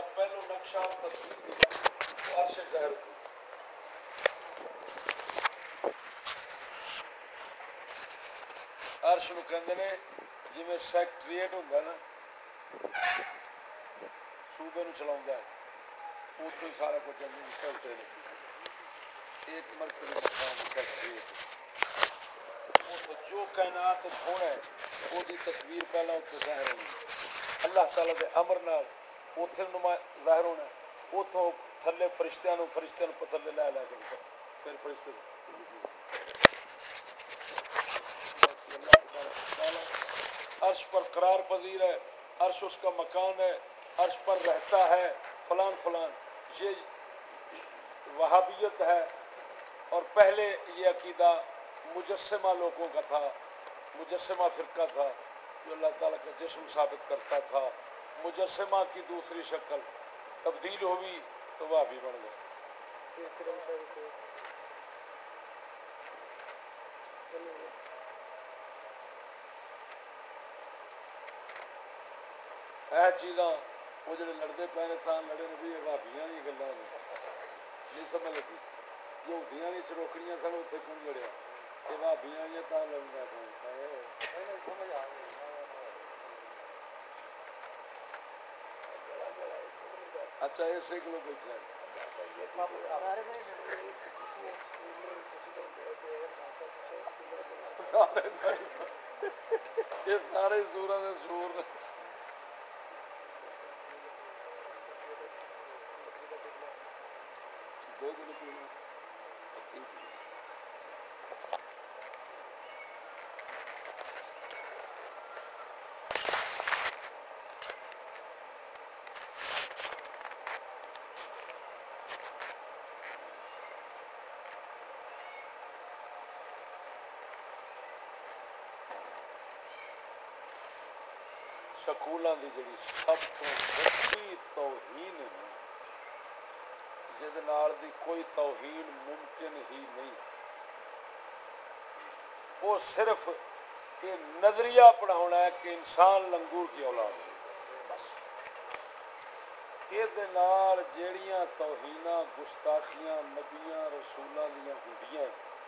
پہلو نقشہ اور تصویر دیا عرش ظاہر کو عرش نو کہندے نے جویں سیکٹریٹ ہوندا نا صوبے نو چلاوندا ہے اوتھے سارا کچھ چلتے ایک مرکزی مقام سیکٹریٹ اوتھے جو کائنات ہونا ہے وہ دی تصویر پہلا اوتھے ظاہر ہونی اللہ تعالی دے امر نال اوتھے ظاہر ہونا ہے اوتھوں تھلے فرشتیاں نو تھلے لے کے پھر فرشتے عرش پر قرار پذیر ہے عرش اس کا مکان ہے عرش پر رہتا ہے فلان فلان یہ وہابیت ہے اور پہلے یہ عقیدہ مجسمہ لوگوں کا تھا مجسمہ فرقہ تھا جو اللہ تعالیٰ کا جسم ثابت کرتا تھا مجسمہ کی دوسری شکل تبدیل ہوئی تو وہابی بن گئے یہ چیزاں وہ جڑے لڑتے پے نے تاں لڑے نے بھی بھابیاں دی گلاں نہیں سمجھ لگی یہودیاں دی چروکڑیاں سن اتنے کون لڑیا یہ بھابیاں آئی تاں لڑنا سمجھ آ گئی اچھا اسی کو بیٹھا ہے یہ سارے سوراں دے سور سکولاں دی جڑی سب تو وڈی توہین ہے جہدے نال دی کوئی توہین ممکن ہی نہیں وہ صرف یہ نظریہ پڑھانا ہے کہ انسان لنگور کی اولاد ہے یہ نال جیڑیاں توہیناں گستاخیاں نبیاں رسولاں دیاں ہوندیاں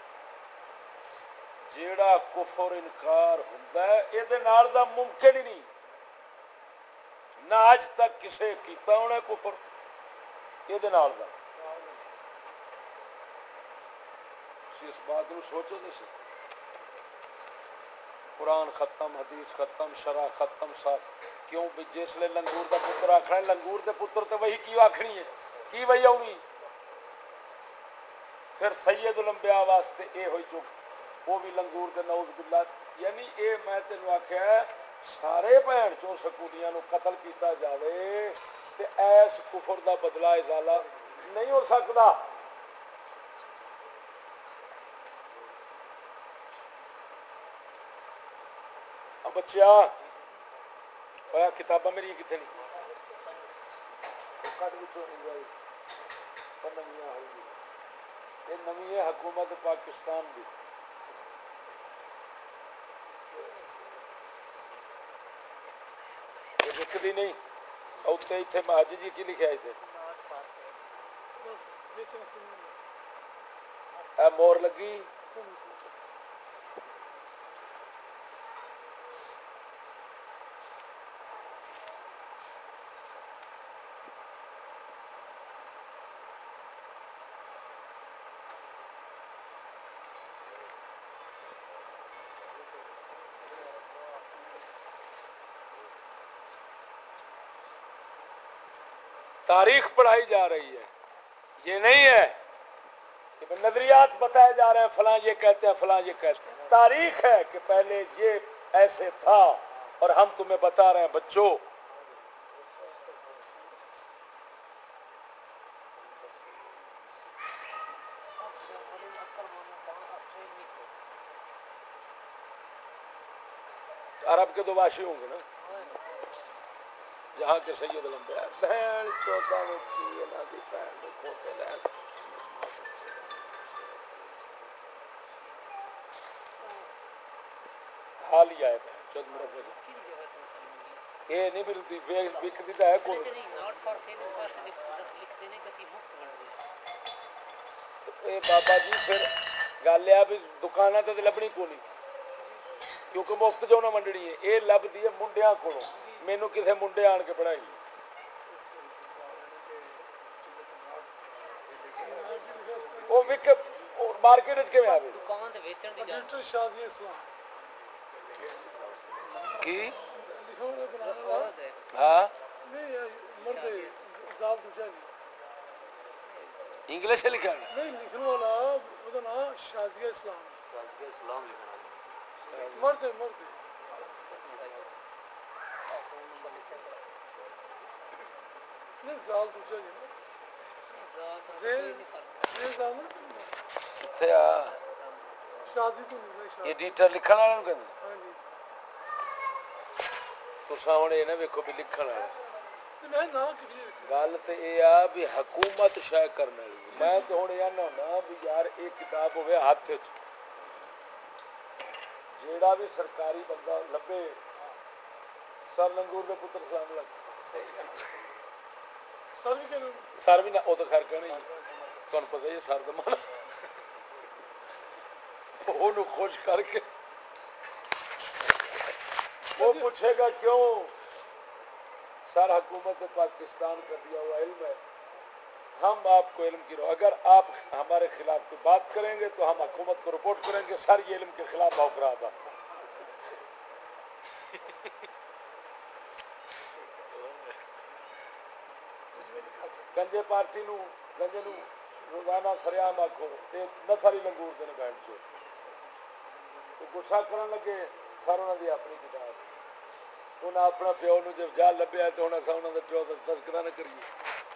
جیڑا کفر انکار ہوندا ہے یہ نال دا ممکن ہی نہیں نہ اج تک کسے کیتا ہونا کفر یہ نال دا اس بات کو سوچو تو سی قرآن ختم حدیث ختم شرع ختم سب کیوں بھی جس لے لنگور دا پتر آکھنا لنگور دے پتر تے وہی کیوں آکھنی ہے کی وہی آنی پھر سید الانبیاء واسطے اے ہوئی چک وہ بھی لنگور دے نعوذ باللہ یعنی اے میں تینوں آکھیا سارے بھین چو سکولیاں نو قتل کیتا جاوے تے ایس کفر دا بدلہ ازالہ نہیں ہو سکدا بچیا ہویا کتاباں میری کتنے نہیں کٹ وچوں نویاں یہ نویں ہے حکومت پاکستان دی وکدی نہیں اتنے اتنے ماج جی کی لکھا اتنے مور لگی تاریخ پڑھائی جا رہی ہے یہ نہیں ہے کہ نظریات بتائے جا رہے ہیں فلاں یہ کہتے ہیں فلاں یہ کہتے ہیں تاریخ ہے کہ پہلے یہ ایسے تھا اور ہم تمہیں بتا رہے ہیں بچوں عرب کے دوباشی ہوں گے نا جہاں کے سید الانبیاء بہن چوتھا کی اللہ دی بہن دے کھوتے لین حال ہی آئے بہن چوتھ مرکز یہ نہیں ملتی وکتی تو ہے کوئی بابا جی پھر گل ہے بھی دکانوں سے لبنی کو نہیں کیونکہ مفت جو نہ منڈنی ہے یہ لبھی ہے منڈیا کو مینو کسی منڈے آن کے پڑھائی وہ مارکیٹ کی ہاں انگلش سے لکھا نہیں لکھنے والا نام شازیہ اسلام مرد مرد نہیں زال دوسرا ایڈیٹر لکھن والے ہوں یہ نہ ویکو بھی لکھن والا گل تو یہ آ بھی حکومت شاید کرنے والی میں تو ہوں یہ ہونا بھی یار یہ کتاب ہوئے ہاتھ جیڑا بھی سرکاری بندہ لبے سر لنگور کے پتر سلام لگ سر بھی نہ وہ تو خیر کہنا ہی تمہیں پتہ ہی سر کا مانا وہ خوش کر کے وہ پوچھے گا کیوں سر حکومت پاکستان کا دیا ہوا علم ہے ہم آپ کو علم کی اگر آپ ہمارے خلاف کوئی بات کریں گے تو ہم حکومت کو رپورٹ کریں گے سر یہ علم کے خلاف بھونک رہا تھا گنجے پارٹی نو گنجے نو روزانہ سریام آخو نسلی لنگور دن بیٹھ چو گسا کرن لگے سر انہوں دی اپنی کتاب انہیں اپنا پیو نو جب جا لبیا تو انہیں انہوں نے پیو کا تذکرہ نہ کریے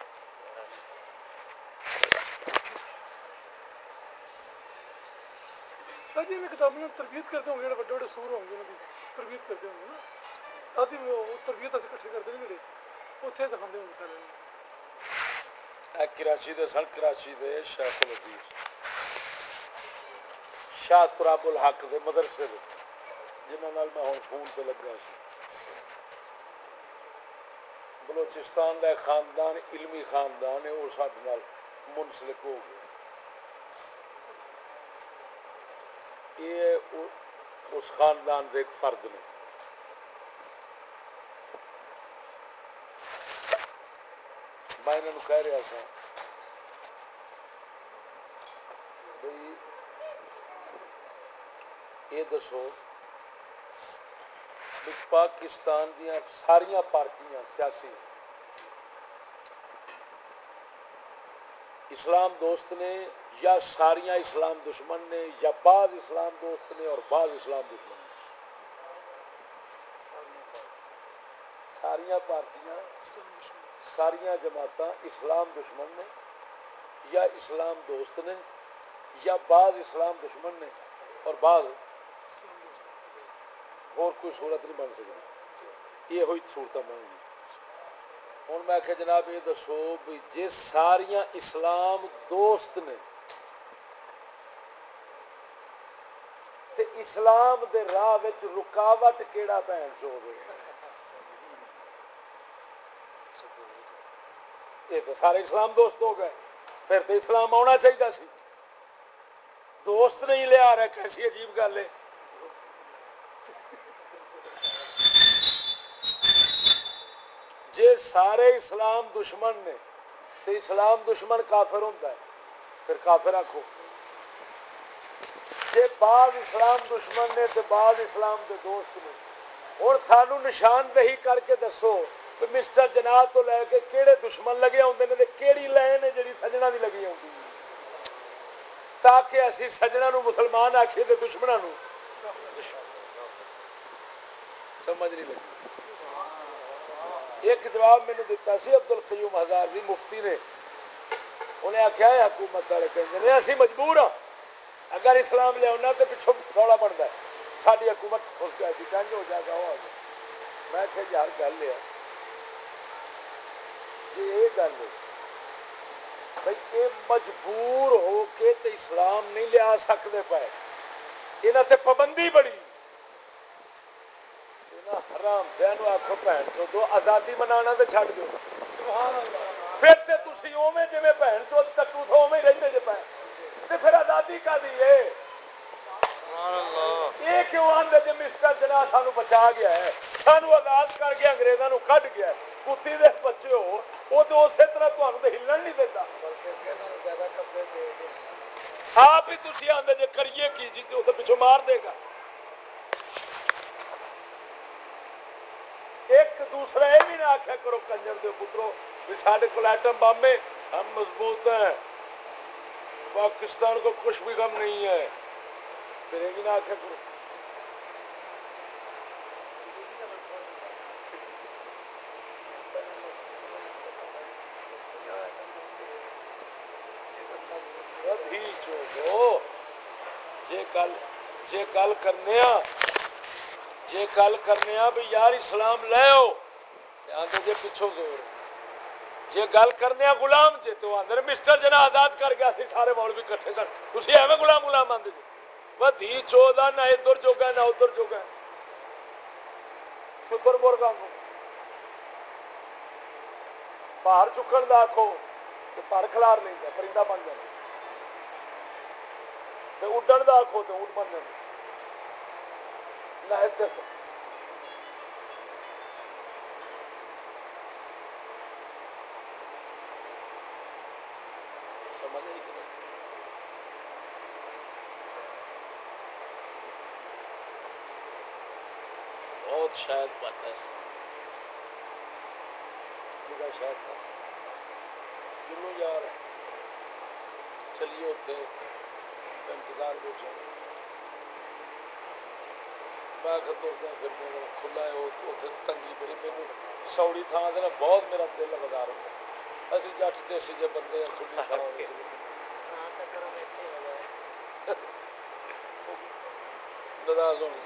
جی میں کتابوں تربیت کرتے ہوں گے بڑے بڑے سور ہوں گے انہوں کی تربیت کرتے ہوں گے نا تاکہ وہ تربیت اچھے کٹھے کرتے ہیں جڑے اتنے دکھاتے ہوں گے سارے کراچی دے سن کراچی دے شیخ الحدیث شاہ تراب الحق دے مدرسے دے جنہوں میں ہوں فون تے لگا سی بلوچستان کا خاندان علمی خاندان ہے وہ سارے نال منسلک ہو گیا یہ اس خاندان دے ایک فرد نے میں انہوں نے کہہ رہا تھا بھئی یہ دسو پاکستان دیا ساریاں پارٹیاں سیاسی اسلام دوست نے یا ساریاں اسلام دشمن نے یا بعض اسلام دوست نے اور بعض اسلام دشمن نے ساریاں پارٹیاں ساریاں جماعتاں اسلام دشمن نے یا اسلام دوست نے یا بعض اسلام دشمن نے اور بعض اور کوئی صورت نہیں بن سکتی یہ ہوئی صورت بن گئی ہوں میں کہ جناب یہ دسو بھی جی ساریاں اسلام دوست نے تے اسلام دے راہ وچ رکاوٹ کیڑا پہن چو دے یہ تو سارے اسلام دوست ہو گئے پھر تو اسلام آنا چاہیے سی دوست نہیں لیا رہا کیسی عجیب گل ہے جے سارے اسلام دشمن نے تو اسلام دشمن کافر ہوتا ہے پھر کافر آکھو جے بعض اسلام دشمن نے تو بعض اسلام دے دوست نے اور سانو نشاندہی کر کے دسو کہ مسٹر جناح تو لے کے کیڑے دشمن لگے ہوندے نے تے کیڑی لائن ہے جڑی سجنا دی لگی ہوندی تاکہ اسی سجنا نو مسلمان آکھیے تے دشمناں نو سمجھ نہیں لگی ایک جواب میں نے دیتا سی عبد القیوم ہزاروی مفتی نے انہیں آخیا ہے حکومت والے کہیں اسی مجبور ہاں اگر اسلام لیا تو پچھوں رولا بنتا ہے ساری حکومت کنج ہو جائے گا وہ میں کہ یار گل ہے جی یہ گل ہے بھائی یہ مجبور ہو کے تو اسلام نہیں لیا سکتے پائے یہاں سے پابندی بڑی حرام دین آخو بھن چو آزادی منانا تو چھڈ دو پھر تے تسی اوویں جویں بھن چو ٹٹو تھو اوویں رہندے جے پے تے پھر آزادی کا دی ہے یہ کیوں آندے جے مسٹر جناح سانو بچا گیا ہے سانو آزاد کر کے انگریزاں نو کڈ گیا ہے کتی دے بچے ہو وہ تو اسی طرح تانوں تے ہلن نہیں دیندا آپ ہی تسی آندے جے کریے کی جی تے اوتے پیچھے مار دے گا ایک دوسرا یہ بھی نہ آخیا کرو کنجر دے پترو کہ سارے کو ایٹم بم ہے ہم مضبوط ہیں پاکستان کو کچھ بھی غم نہیں ہے پھر یہ بھی نہ آخیا کرو جے گل کرنے بھی یار اسلام لے آؤ آدھے جے پچھوں زور جے گل کرنے غلام جے تو آدھے مسٹر جنا آزاد کر گیا سی سارے مولوی کٹھے سن تھی ایویں غلام آدھے جی وہ دھی چودہ نہ ادھر جوگا نہ ادھر جوگا شکر مرغا کو باہر چکن کا آخو تو پر کھلار نہیں پرندہ بن جائے اڈن کا آخو تو اونٹ بن جائے بہت شاید بات ہے شاید یار چلیے اتنے انتظار بیٹھے میں تردا پھردا کھلا ہے اتنے تنگی بڑی میرے سوڑی تھان سے بہت میرا دل بازار ہوتا اسی جٹ دیسی جے بندے کھلی تھان ناراض ہونے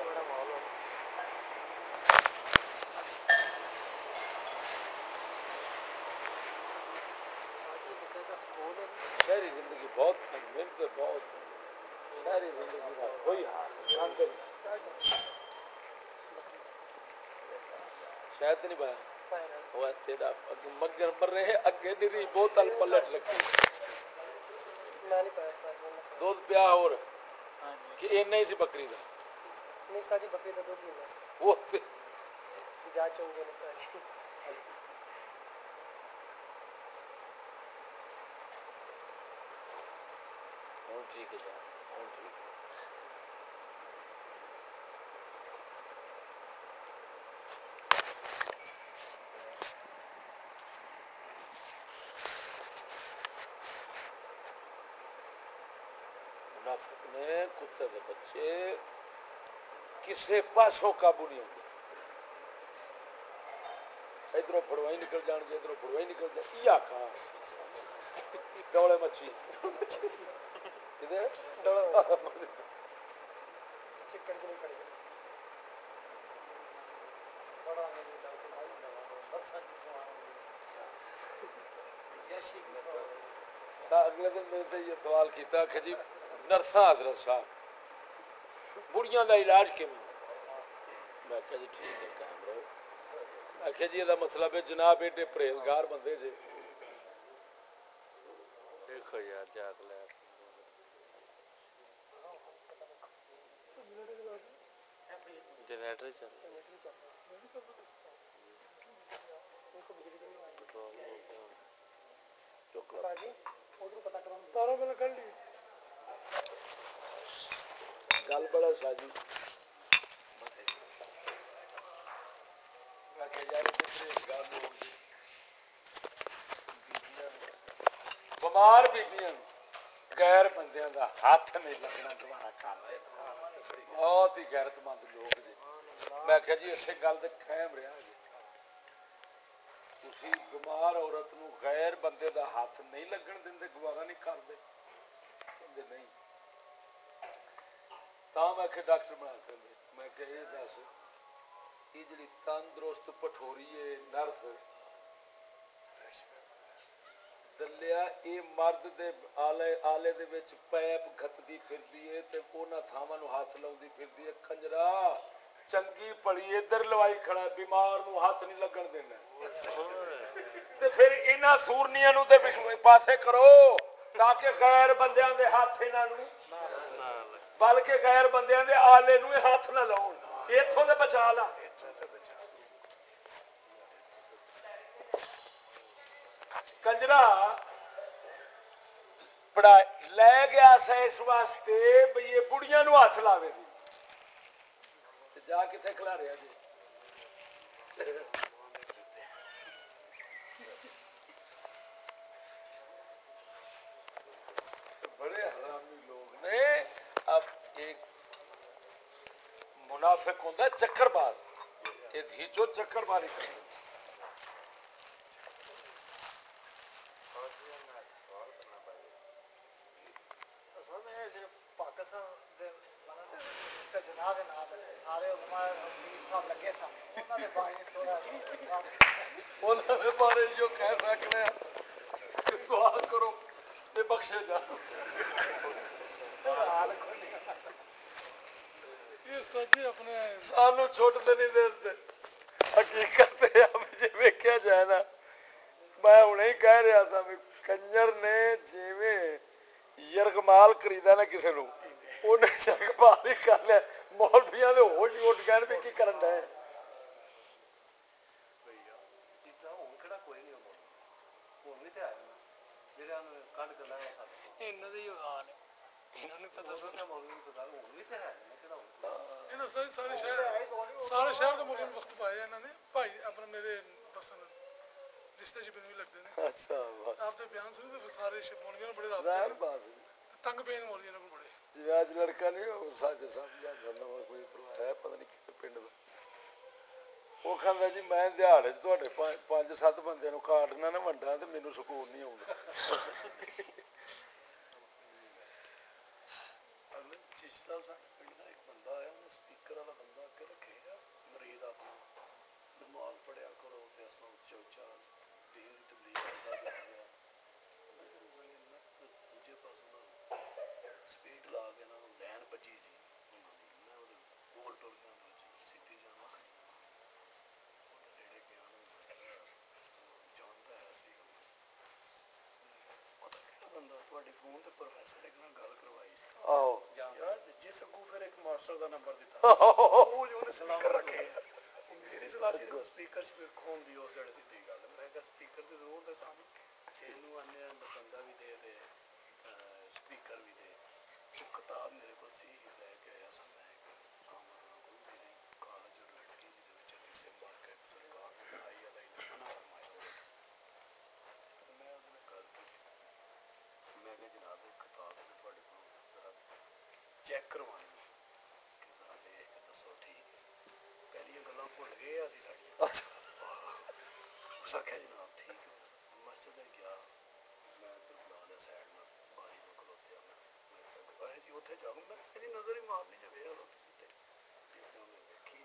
شہری زندگی بہت محنت بہت شہری زندگی کا کوئی حال شاید نہیں پایا مگر پر رہے اگے دی بوتل پلٹ رکھی دودھ پیا اور کہ اینا ہی سی بکری دا نہیں ساری بکری دا دودھ ہی وہ جا چوں گے ٹھیک ہے صاحب ٹھیک ہے منافق نے کتے دے بچے کسے پاسوں قابو نہیں ہوتے ادھروں پھڑوائی نکل جان گے ادھروں پھڑوائی نکل جائے یا کہاں ڈولے مچھی چکڑ سے نہیں پڑے گا اگلے دن میرے سے یہ سوال کیتا کہ جی نرساں حضرت صاحب بڑیاں دا علاج کیوں میں کہا جی ٹھیک ہے قائم رہو میں کہا جی یہ مطلب ہے جناب ایڈے پرہیزگار بندے جی دیکھو یار جاگ لے جنریٹر چل گل بڑا شاجی بمار بیبیاں غیر بندیاں دا ہاتھ نہیں لگنا دوبارہ کام بہت ہی غیرت مند لوگ جی میں کہ جی اسے گل تے قائم رہا جی تسی بیمار عورت نو غیر بندے دا ہاتھ نہیں لگن دیندے گوارا نہیں کردے کہندے نہیں تا میں کہ ڈاکٹر بنا کر میں کہ یہ دس یہ جڑی تندرست پٹھوری ہے نرس دلیا یہ مرد دے آلے دے وچ پیپ گھتدی پھردی ہے تے انہاں تھاواں نو ہاتھ لاؤندی پھردی ہے کنجرا چنگی پڑی ادھر لوائی کھڑا بیمار نو ہاتھ نہیں لگن دینا تے پھر انہاں سورنیاں نو تے پاسے کرو تاکہ غیر بندیاں دے ہاتھ انہاں نو بلکہ غیر بندیاں دے آلے نو ہاتھ نہ لاؤن ایتھوں تے بچا لا کنجرا پڑھا لے گیا سا اس واسطے بھئی یہ بڑیاں نو ہاتھ لاوے دی جا کتے کھلا رہا جی بڑے حرامی لوگ نے اب ایک منافق ہوتا ہے چکر باز یہ تھی جو چکر بازی کرتے پاکستان جناب سارے علماء صاحب لگے سن انہوں نے بارے تھوڑا انہوں نے بارے جو کہہ سکتے ہیں کہ دعا کرو یہ بخشے جا سانو چھوٹتے نہیں دے حقیقت اب جی ویکیا جائے نا میں ہوں ہی کہہ رہا تھا بھی کنجر نے جیویں یرغمال خریدا نا کسی نو انہیں یرغمال ہی کر لیا مولویاں دے ہوش ہی اٹھ گئے بھی کی کرن ڈے سارے شہر کے مولوی وقت پایا انہوں نے بھائی اپنے میرے پسند رشتے شپے بھی لگتے ہیں آپ کے بیان سنو تو سارے مولویوں بڑے رابطے تنگ پین مولوی کو بڑے جی اج لڑکا نہیں وہ سچ سمجھا نواں کوئی ہے پتہ نہیں کتنے پنڈ کا وہ کہندا جی میں دیہڑے تواڈے 5-7 بندے نو کاٹنا نہ ونڈا تے مینوں سکون نہیں آوندا چشتال ساڈے پنڈ دا ایک بندہ آیا انہیں سپیکر والا بندہ اگے رکھے گا مرید اپنا نماز پڑھیا کرو تے اساں اچا اچا دین دی تبلیغ کردا جا رہا دوجے پاس سپیڈ لا کے نا لین بجی سی میں وہ گول ٹول سے سیدھی جانا سی نیڑے گیا جانتا ہے سی پتا کہڑا بندہ تھوڑے فون تے پروفیسر ایک نال گل کروائی سی یار جس کو پھر ایک ماسٹر دا نمبر دیتا وہ جو نے سلام رکھے میری سلاح سی سپیکر کھون دی اس جڑے سیدھی گل میں کہ سپیکر دی ضرورت ہے سانو اینو آنے بندہ بھی دے دے سپیکر بھی دے تو کتاب میرے کو سی لے کے آیا سا میں میری کالج اور لڑکی جہد حدیث مبارک سرکار نے بنائی ہے منع فرمایا میں وہ گل کی میں کہ جناب ایک کتاب ہے تھوڑے کو ذرا چیک کروانی کہ ذرا دیکھ کے دسو ٹھیک ہے پہلیاں گلاں بھول گئے اسی ساڈیاں اس آخیا جناب ٹھیک ہے مسجد گیا میں ادھر بلا لیا سائڈ میں باری تو کھلوتیا میں جی اتنے جاؤ میں جی نظر ہی مارنی جی ویخ لو انہیں ویکھی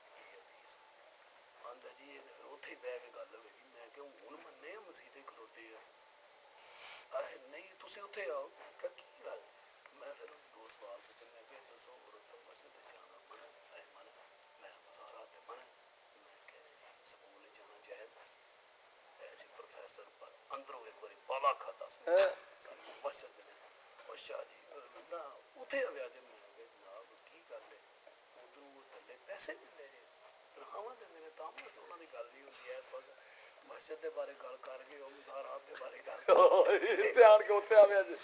آدھا جی اتنے ہی بہ کے گل ہوئے گی میں کہ ہوں منے مسیطے کھلوتے ہیں نہیں تھی اتنے آؤ کی گل میں پھر دو سوال پوچھے میں کہ دسو عورت مسجد جانا من من میں سارا من میں کہ سکول جانا جائز ایسے پروفیسر پر اندروں ایک بار بالا کھاتا مسجد اچھا جی نہ اتنے آیا جی میں کہ جناب کی گل ہے ادھر تھلے پیسے دے جی تنخواہ دے نے تاں واسطے انہوں کی گل نہیں ہوتی ہے اس وقت مسجد کے بارے گل کر کے وہ مزارات کے بارے گل دھیان کے اتنے آیا جی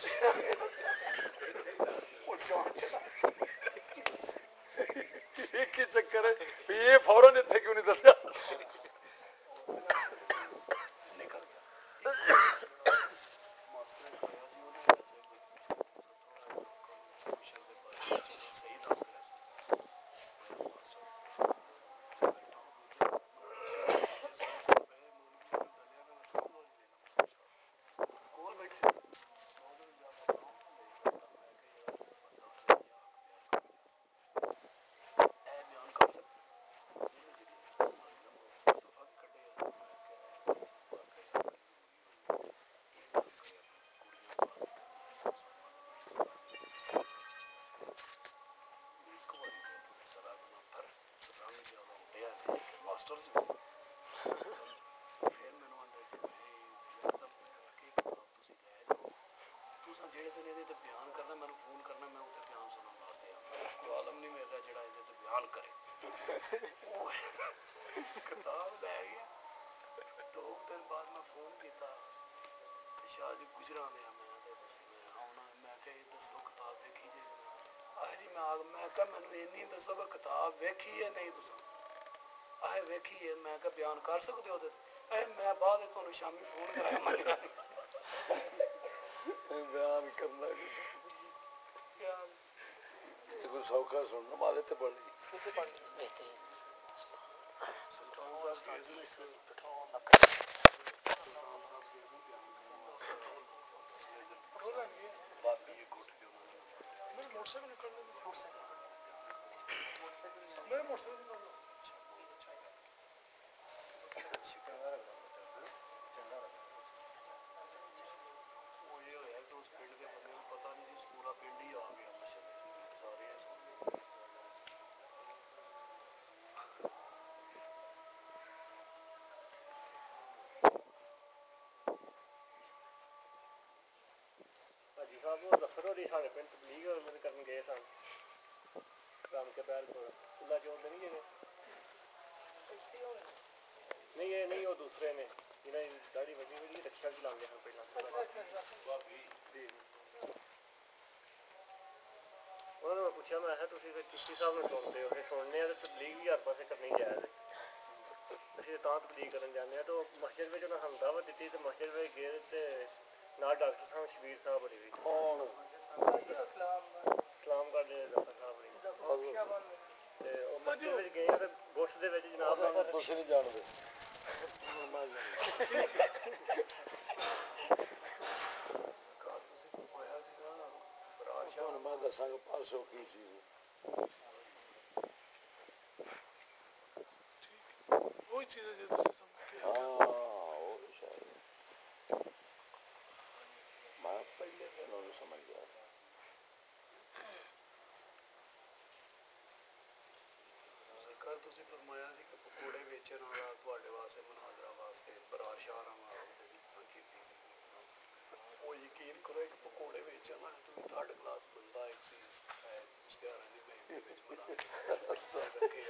کی چکر ہے یہ فوراً اتنے کیوں نہیں دسیا نکل گیا ماسٹر آیا سی انہیں ویسے تھوڑا کمیشن کے بارے میں چیزاں صحیح دس رہا سی ماسٹر بیٹھا دوجا کول بیٹھے بیان کر سکتے حل کرے کتاب لے گیا 2 دن بعد میں فون کیتا شاہ جی گجرا میں آنا میں کہ دسو کتاب ویکھی جی آئے جی میں کہ مینو اینی دسو کہ کتاب ویکھی ہے نہیں تسا آئے ویکھی ہے میں کہ بیان کر سکتے ہو میں بعد تمہیں شامی فون کرا بیان کرنا کوئی سوکھا سننا مارے تو بڑی سلطان صاحب پتا نہیں جس پورا پنڈ ہی آ گیا سارے حاجی صاحب وہ ظفر ہوری سارے پنڈ تبلیغ کرنے گئے سن رام کے پیر کو اللہ چور نہیں گئے نہیں یہ نہیں وہ دوسرے نے جنہیں داڑھی وجی ہوئی رکشا چلا ہیں پہلے انہوں نے میں پوچھا میں تھی چشتی صاحب نے سنتے ہو سننے ہیں تو تبلیغ بھی ہر پاسے کرنی جائز ہے اسی تو تبلیغ کرنے جانے ہیں تو مسجد میں انہوں نے ہم دعوت دیتی تو مسجد میں گئے تو نال ڈاکٹر صاحب شبیر صاحب بنی ہوئی سلام کرنے ظفر صاحب مسجد میں گئے تو گوشت دے وچ جناب تسی نہیں جانتے میں دساں گا پرسوں کی چیز وہی چیز ہے میں پہلے دن سمجھ گیا کل تسی فرمایا سی کہ پکوڑے ویچن والا تواڈے واسطے مناظرہ واسطے برار شاہ کیتی سی وہ یقین کرو ایک پکوڑے ویچن والا تو تھرڈ کلاس بندہ ایک سی اشتہار نہیں میں وچ ملا رکھے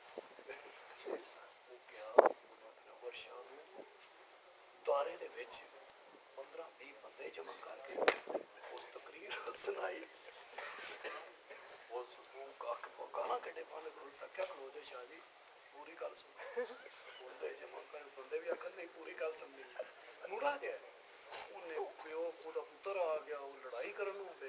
وہ کیا انور شاہ دارے دے وچ 15-20 بندے جمع کر کے اس تقریر سنائی گانا کٹے پانے کو سکیا کھلو جائے شاہ جی پوری گل سن بندے جمع کر بندے بھی آخر نہیں پوری گل سننی مڑا گیا انہیں پیو دا پتر آ گیا وہ لڑائی کرن پہ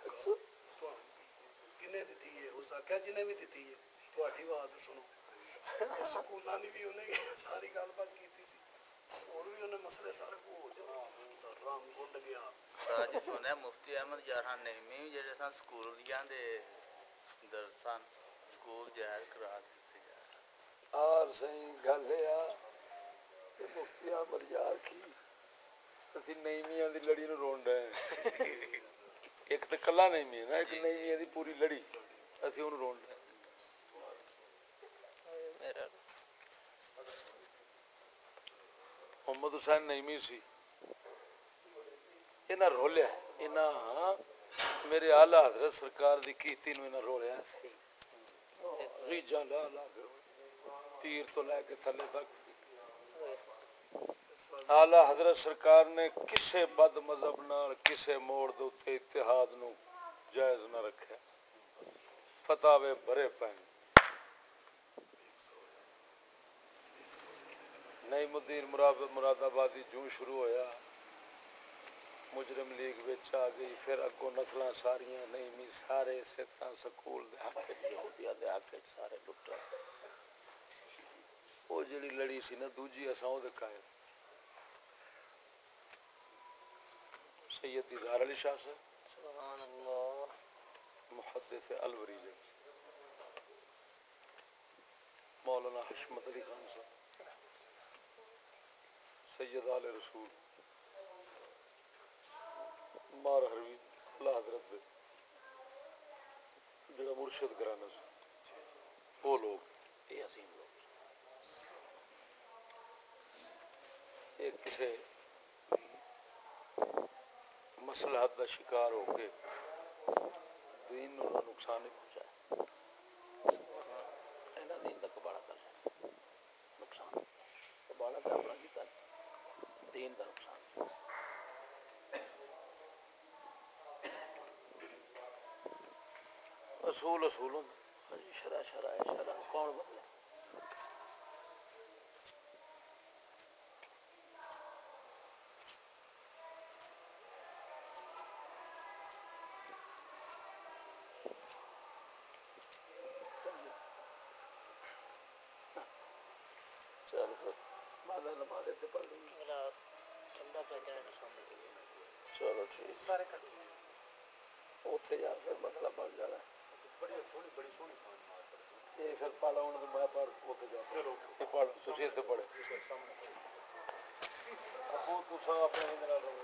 کنے دیتی ہے اس آخیا جنہیں بھی دیتی ہے تھوڑی آواز سنو سکولوں کی بھی انہیں ساری گل بات کی سی اور بھی انہیں مسئلے سارے کو جناب رنگ اڈ گیا سنیا مفتی احمد یاران نعیمی جڑے سن سکولیاں دے درسان سکول جائز قرار دیتے جا اور صحیح گل ہے کہ مفتی احمد یار کی اسی نعیمیاں دی لڑی نو رون ڈے ایک تے کلا نعیمی ہے نا ایک نعیمیاں دی پوری لڑی اسی اونوں رون ڈے محمد حسین نعیمی سی انہاں رولیا انہاں میرے اعلی حضرت سرکار دی کیتی نو انہاں رولیا ریجاں لا لا کے پیر تو لے کے تھلے تک اعلی حضرت سرکار نے کسے بد مذہب نال کسے موڑ دے اوتے اتحاد نو جائز نہ رکھیا فتاوے بھرے پین نعیم الدین مراد آبادی جوں شروع ہویا مجرم لیگ وچ آ گئی پھر اگوں نسلاں ساریاں نعیمی سارے سکھاں سکول دے حق یہودیاں دے حق سارے لٹا وہ جڑی لڑی سی نا دوجی اساں او دے قائل سید دیدار علی شاہ سے سبحان اللہ محدث الوری جی مولانا حشمت علی خان صاحب سید آل رسول مار حروی اللہ حضرت دے جڑا مرشد گرانا سی وہ لوگ یہ عظیم لوگ ایک کسے مصلحت دا شکار ہو کے دین نو نقصان نہیں پہنچایا اصول اصول ہوں جی شرع شرع ہے شرع کون بدلے چل پھر مالا نماز تے پڑھ لوں چلو ٹھیک سارے کٹے اتنے یار پھر مسئلہ بن جانا بڑی سونی یہ پھر پڑھ آؤں تو میں پڑھ اتنے جا پڑھ تھی اتنے پڑھے ابو تصا اپنے رہو